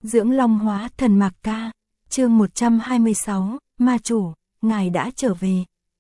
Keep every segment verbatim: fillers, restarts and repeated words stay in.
Dưỡng Long Hóa Thần Mạc Ca, chương một trăm hai mươi sáu, Ma Chủ, Ngài đã trở về.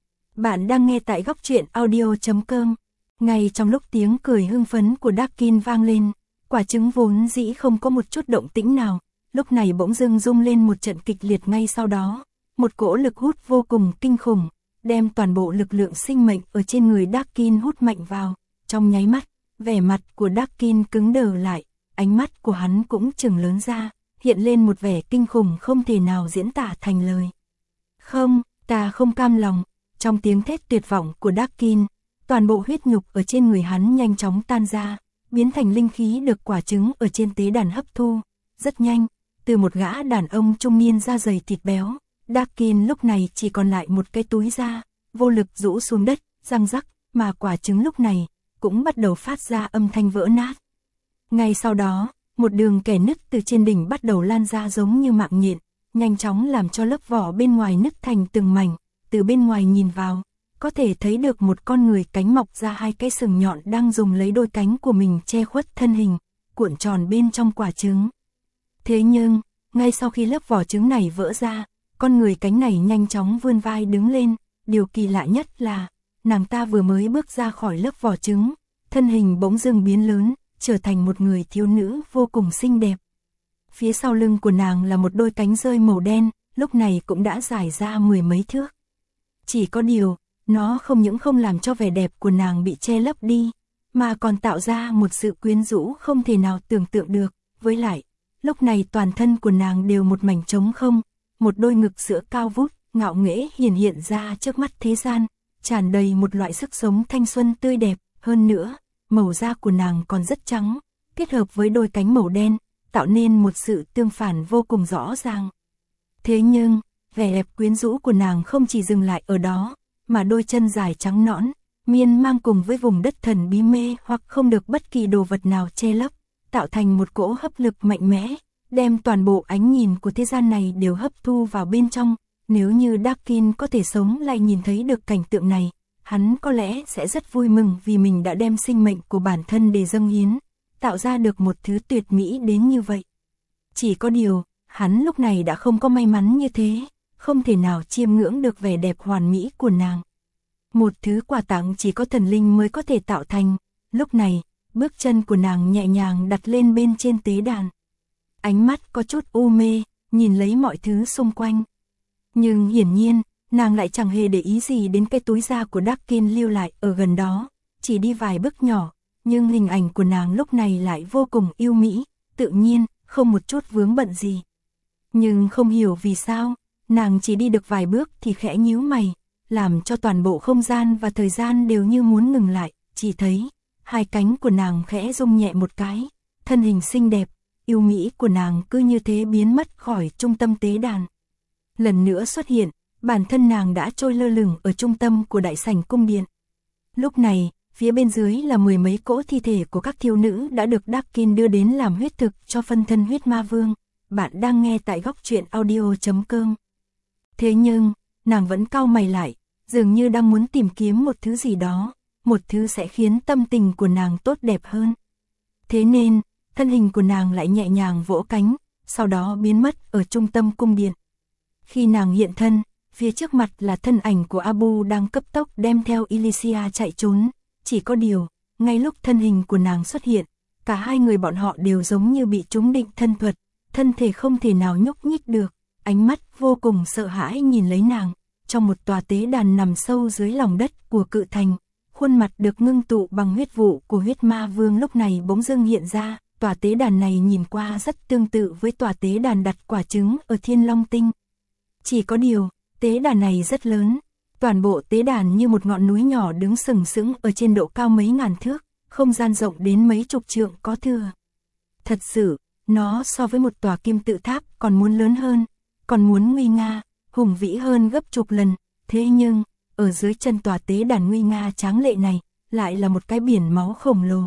Bạn đang nghe tại góc truyện audio chấm com. Ngay trong lúc tiếng cười hưng phấn của Darkin vang lên, quả trứng vốn dĩ không có một chút động tĩnh nào, lúc này bỗng dưng rung lên một trận kịch liệt ngay sau đó. Một cỗ lực hút vô cùng kinh khủng, đem toàn bộ lực lượng sinh mệnh ở trên người Darkin hút mạnh vào. Trong nháy mắt, vẻ mặt của Darkin cứng đờ lại, ánh mắt của hắn cũng trừng lớn ra, hiện lên một vẻ kinh khủng không thể nào diễn tả thành lời. Không, ta không cam lòng. Trong tiếng thét tuyệt vọng của Darkin, toàn bộ huyết nhục ở trên người hắn nhanh chóng tan ra, biến thành linh khí được quả trứng ở trên tế đàn hấp thu. Rất nhanh, từ một gã đàn ông trung niên da dày thịt béo, Darkin lúc này chỉ còn lại một cái túi da, vô lực rũ xuống đất, răng rắc, mà quả trứng lúc này cũng bắt đầu phát ra âm thanh vỡ nát. Ngay sau đó, một đường kẻ nứt từ trên đỉnh bắt đầu lan ra giống như mạng nhện, nhanh chóng làm cho lớp vỏ bên ngoài nứt thành từng mảnh. Từ bên ngoài nhìn vào, có thể thấy được một con người cánh mọc ra hai cái sừng nhọn đang dùng lấy đôi cánh của mình che khuất thân hình, cuộn tròn bên trong quả trứng. Thế nhưng, ngay sau khi lớp vỏ trứng này vỡ ra, con người cánh này nhanh chóng vươn vai đứng lên. Điều kỳ lạ nhất là, nàng ta vừa mới bước ra khỏi lớp vỏ trứng, thân hình bỗng dưng biến lớn, trở thành một người thiếu nữ vô cùng xinh đẹp. Phía sau lưng của nàng là một đôi cánh rơi màu đen, lúc này cũng đã dài ra mười mấy thước. Chỉ có điều, nó không những không làm cho vẻ đẹp của nàng bị che lấp đi, mà còn tạo ra một sự quyến rũ không thể nào tưởng tượng được. Với lại, lúc này toàn thân của nàng đều một mảnh trống không, một đôi ngực sữa cao vút, ngạo nghễ hiển hiện ra trước mắt thế gian, tràn đầy một loại sức sống thanh xuân tươi đẹp. Hơn nữa, màu da của nàng còn rất trắng, kết hợp với đôi cánh màu đen, tạo nên một sự tương phản vô cùng rõ ràng. Thế nhưng, vẻ đẹp quyến rũ của nàng không chỉ dừng lại ở đó, mà đôi chân dài trắng nõn, miên mang cùng với vùng đất thần bí mê hoặc không được bất kỳ đồ vật nào che lấp, tạo thành một cỗ hấp lực mạnh mẽ, đem toàn bộ ánh nhìn của thế gian này đều hấp thu vào bên trong. Nếu như Darkin có thể sống lại nhìn thấy được cảnh tượng này, hắn có lẽ sẽ rất vui mừng vì mình đã đem sinh mệnh của bản thân để dâng hiến, tạo ra được một thứ tuyệt mỹ đến như vậy. Chỉ có điều, hắn lúc này đã không có may mắn như thế, không thể nào chiêm ngưỡng được vẻ đẹp hoàn mỹ của nàng. Một thứ quà tặng chỉ có thần linh mới có thể tạo thành. Lúc này, bước chân của nàng nhẹ nhàng đặt lên bên trên tế đàn. Ánh mắt có chút u mê, nhìn lấy mọi thứ xung quanh. Nhưng hiển nhiên, nàng lại chẳng hề để ý gì đến cái túi da của Darkin lưu lại ở gần đó, chỉ đi vài bước nhỏ, nhưng hình ảnh của nàng lúc này lại vô cùng yêu mỹ, tự nhiên, không một chút vướng bận gì. Nhưng không hiểu vì sao, nàng chỉ đi được vài bước thì khẽ nhíu mày, làm cho toàn bộ không gian và thời gian đều như muốn ngừng lại. Chỉ thấy, hai cánh của nàng khẽ rung nhẹ một cái, thân hình xinh đẹp, yêu mỹ của nàng cứ như thế biến mất khỏi trung tâm tế đàn. Lần nữa xuất hiện, bản thân nàng đã trôi lơ lửng ở trung tâm của đại sảnh cung điện. Lúc này, phía bên dưới là mười mấy cỗ thi thể của các thiếu nữ đã được Darkin đưa đến làm huyết thực cho phân thân huyết ma vương. Bạn đang nghe tại góc truyện audio chấm com. Thế nhưng, nàng vẫn cau mày lại, dường như đang muốn tìm kiếm một thứ gì đó, một thứ sẽ khiến tâm tình của nàng tốt đẹp hơn. Thế nên, thân hình của nàng lại nhẹ nhàng vỗ cánh, sau đó biến mất ở trung tâm cung điện. Khi nàng hiện thân, phía trước mặt là thân ảnh của Abu đang cấp tốc đem theo Elysia chạy trốn. Chỉ có điều, ngay lúc thân hình của nàng xuất hiện, cả hai người bọn họ đều giống như bị trúng định thân thuật, thân thể không thể nào nhúc nhích được, ánh mắt vô cùng sợ hãi nhìn lấy nàng. Trong một tòa tế đàn nằm sâu dưới lòng đất của cự thành, khuôn mặt được ngưng tụ bằng huyết vụ của huyết ma vương lúc này bỗng dưng hiện ra. Tòa tế đàn này nhìn qua rất tương tự với tòa tế đàn đặt quả trứng ở Thiên Long Tinh. Chỉ có điều, tế đàn này rất lớn, toàn bộ tế đàn như một ngọn núi nhỏ đứng sừng sững ở trên độ cao mấy ngàn thước, không gian rộng đến mấy chục trượng có thừa. Thật sự, nó so với một tòa kim tự tháp còn muốn lớn hơn, còn muốn nguy nga, hùng vĩ hơn gấp chục lần. Thế nhưng, ở dưới chân tòa tế đàn nguy nga tráng lệ này, lại là một cái biển máu khổng lồ.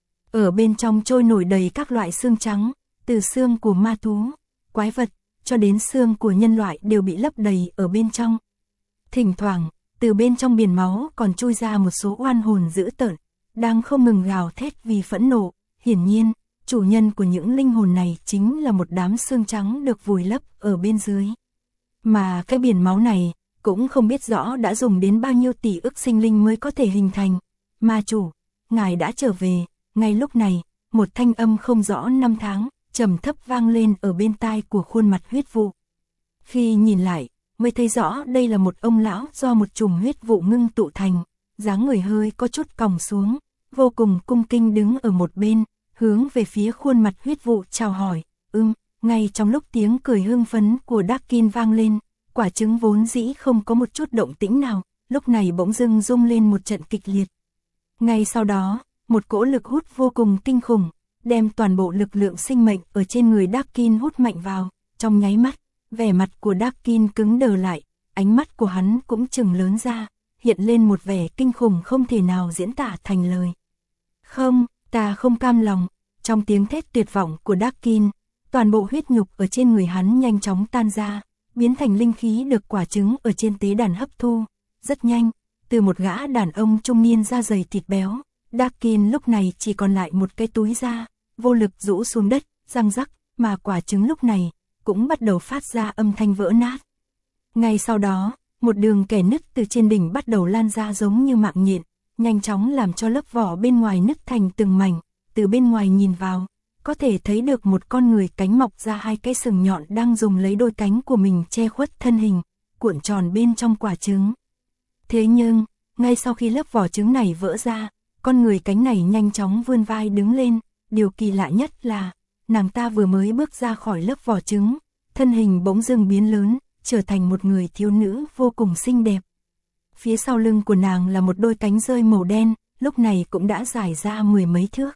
Ở bên trong trôi nổi đầy các loại xương trắng, từ xương của ma thú, quái vật, cho đến xương của nhân loại đều bị lấp đầy ở bên trong. Thỉnh thoảng, từ bên trong biển máu còn chui ra một số oan hồn dữ tợn, đang không ngừng gào thét vì phẫn nộ. Hiển nhiên, chủ nhân của những linh hồn này chính là một đám xương trắng được vùi lấp ở bên dưới. Mà cái biển máu này, cũng không biết rõ đã dùng đến bao nhiêu tỷ ức sinh linh mới có thể hình thành. Ma chủ, ngài đã trở về. Ngay lúc này, một thanh âm không rõ năm tháng, trầm thấp vang lên ở bên tai của khuôn mặt huyết vụ. Khi nhìn lại, mới thấy rõ đây là một ông lão do một chùm huyết vụ ngưng tụ thành, dáng người hơi có chút còng xuống, vô cùng cung kính đứng ở một bên, hướng về phía khuôn mặt huyết vụ chào hỏi. Ưm, ngay trong lúc tiếng cười hưng phấn của Darkin vang lên, quả trứng vốn dĩ không có một chút động tĩnh nào, lúc này bỗng dưng rung lên một trận kịch liệt. Ngay sau đó, một cỗ lực hút vô cùng kinh khủng, đem toàn bộ lực lượng sinh mệnh ở trên người Darkin hút mạnh vào, trong nháy mắt, vẻ mặt của Darkin cứng đờ lại, ánh mắt của hắn cũng trừng lớn ra, hiện lên một vẻ kinh khủng không thể nào diễn tả thành lời. Không, ta không cam lòng, trong tiếng thét tuyệt vọng của Darkin, toàn bộ huyết nhục ở trên người hắn nhanh chóng tan ra, biến thành linh khí được quả trứng ở trên tế đàn hấp thu, rất nhanh, từ một gã đàn ông trung niên da dày thịt béo, Darkin lúc này chỉ còn lại một cái túi da, vô lực rũ xuống đất, răng rắc, mà quả trứng lúc này cũng bắt đầu phát ra âm thanh vỡ nát. Ngay sau đó, một đường kẻ nứt từ trên đỉnh bắt đầu lan ra giống như mạng nhện, nhanh chóng làm cho lớp vỏ bên ngoài nứt thành từng mảnh, từ bên ngoài nhìn vào, có thể thấy được một con người cánh mọc ra hai cái sừng nhọn đang dùng lấy đôi cánh của mình che khuất thân hình, cuộn tròn bên trong quả trứng. Thế nhưng, ngay sau khi lớp vỏ trứng này vỡ ra, con người cánh này nhanh chóng vươn vai đứng lên, điều kỳ lạ nhất là, nàng ta vừa mới bước ra khỏi lớp vỏ trứng, thân hình bỗng dưng biến lớn, trở thành một người thiếu nữ vô cùng xinh đẹp. Phía sau lưng của nàng là một đôi cánh rơi màu đen, lúc này cũng đã dài ra mười mấy thước.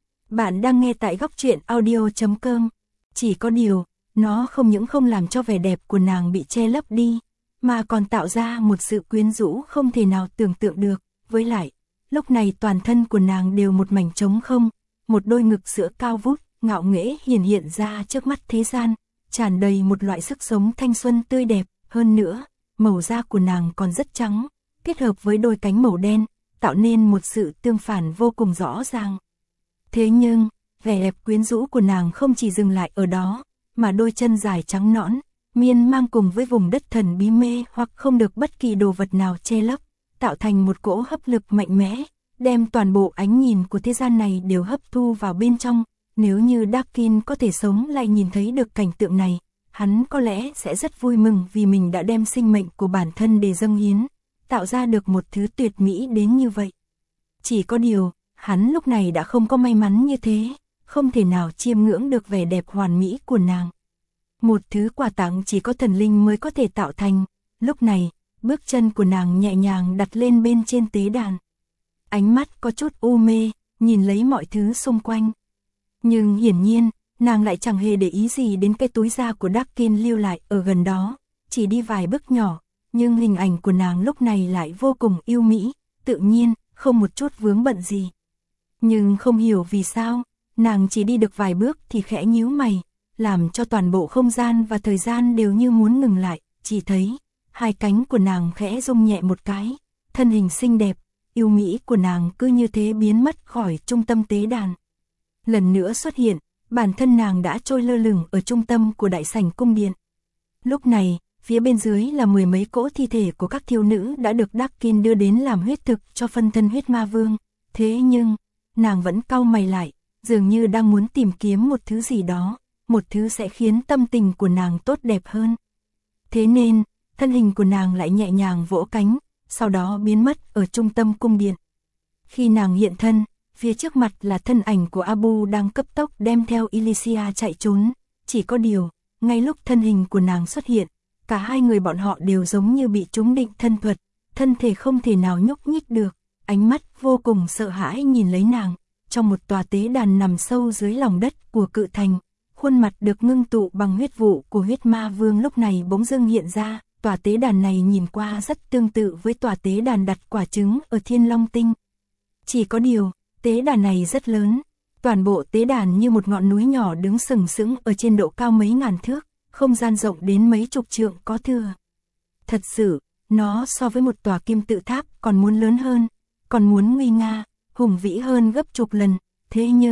Bạn đang nghe tại góc truyện audio chấm com. Chỉ có điều, nó không những không làm cho vẻ đẹp của nàng bị che lấp đi, mà còn tạo ra một sự quyến rũ không thể nào tưởng tượng được. Với lại, lúc này toàn thân của nàng đều một mảnh trống không, một đôi ngực sữa cao vút, ngạo nghễ hiển hiện ra trước mắt thế gian, tràn đầy một loại sức sống thanh xuân tươi đẹp. Hơn nữa, màu da của nàng còn rất trắng, kết hợp với đôi cánh màu đen, tạo nên một sự tương phản vô cùng rõ ràng. Thế nhưng, vẻ đẹp quyến rũ của nàng không chỉ dừng lại ở đó, mà đôi chân dài trắng nõn, miên mang cùng với vùng đất thần bí mê hoặc không được bất kỳ đồ vật nào che lấp, tạo thành một cỗ hấp lực mạnh mẽ, đem toàn bộ ánh nhìn của thế gian này đều hấp thu vào bên trong. Nếu như Darkin có thể sống lại nhìn thấy được cảnh tượng này, hắn có lẽ sẽ rất vui mừng vì mình đã đem sinh mệnh của bản thân để dâng hiến, tạo ra được một thứ tuyệt mỹ đến như vậy. Chỉ có điều, hắn lúc này đã không có may mắn như thế, không thể nào chiêm ngưỡng được vẻ đẹp hoàn mỹ của nàng. Một thứ quà tặng chỉ có thần linh mới có thể tạo thành. Lúc này, bước chân của nàng nhẹ nhàng đặt lên bên trên tế đàn. Ánh mắt có chút u mê, nhìn lấy mọi thứ xung quanh. Nhưng hiển nhiên, nàng lại chẳng hề để ý gì đến cái túi da của Darkin lưu lại ở gần đó, chỉ đi vài bước nhỏ, nhưng hình ảnh của nàng lúc này lại vô cùng yêu mỹ, tự nhiên, không một chút vướng bận gì. Nhưng không hiểu vì sao, nàng chỉ đi được vài bước thì khẽ nhíu mày, làm cho toàn bộ không gian và thời gian đều như muốn ngừng lại, chỉ thấy hai cánh của nàng khẽ rung nhẹ một cái, thân hình xinh đẹp, yêu mỹ của nàng cứ như thế biến mất khỏi trung tâm tế đàn. Lần nữa xuất hiện, bản thân nàng đã trôi lơ lửng ở trung tâm của đại sảnh cung điện. Lúc này, phía bên dưới là mười mấy cỗ thi thể của các thiếu nữ đã được Darkin đưa đến làm huyết thực cho phân thân huyết ma vương. Thế nhưng, nàng vẫn cau mày lại, dường như đang muốn tìm kiếm một thứ gì đó, một thứ sẽ khiến tâm tình của nàng tốt đẹp hơn. Thế nên, thân hình của nàng lại nhẹ nhàng vỗ cánh, sau đó biến mất ở trung tâm cung điện. Khi nàng hiện thân, phía trước mặt là thân ảnh của Abu đang cấp tốc đem theo Elysia chạy trốn. Chỉ có điều, ngay lúc thân hình của nàng xuất hiện, cả hai người bọn họ đều giống như bị trúng định thân thuật, thân thể không thể nào nhúc nhích được, ánh mắt vô cùng sợ hãi nhìn lấy nàng. Trong một tòa tế đàn nằm sâu dưới lòng đất của cự thành, khuôn mặt được ngưng tụ bằng huyết vụ của huyết ma vương lúc này bỗng dưng hiện ra. Tòa tế đàn này nhìn qua rất tương tự với tòa tế đàn đặt quả trứng ở Thiên Long Tinh. Chỉ có điều, tế đàn này rất lớn, toàn bộ tế đàn như một ngọn núi nhỏ đứng sừng sững ở trên độ cao mấy ngàn thước, không gian rộng đến mấy chục trượng có thừa. Thật sự, nó so với một tòa kim tự tháp còn muốn lớn hơn, còn muốn nguy nga, hùng vĩ hơn gấp chục lần, thế nhưng,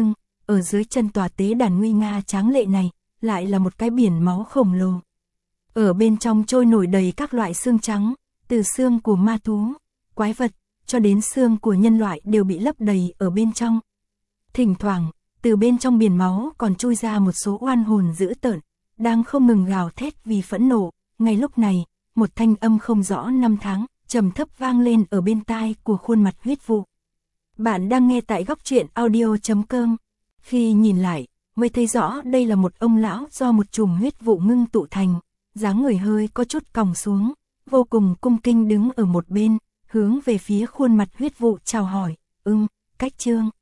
ở dưới chân tòa tế đàn nguy nga tráng lệ này, lại là một cái biển máu khổng lồ. Ở bên trong trôi nổi đầy các loại xương trắng, từ xương của ma thú, quái vật, cho đến xương của nhân loại đều bị lấp đầy ở bên trong. Thỉnh thoảng, từ bên trong biển máu còn chui ra một số oan hồn dữ tợn, đang không ngừng gào thét vì phẫn nộ. Ngay lúc này, một thanh âm không rõ năm tháng, trầm thấp vang lên ở bên tai của khuôn mặt huyết vụ. Bạn đang nghe tại góc truyện audio chấm com. Khi nhìn lại, mới thấy rõ đây là một ông lão do một chùm huyết vụ ngưng tụ thành, dáng người hơi có chút còng xuống, vô cùng cung kinh đứng ở một bên, hướng về phía khuôn mặt huyết vụ chào hỏi, ưng, cách trương.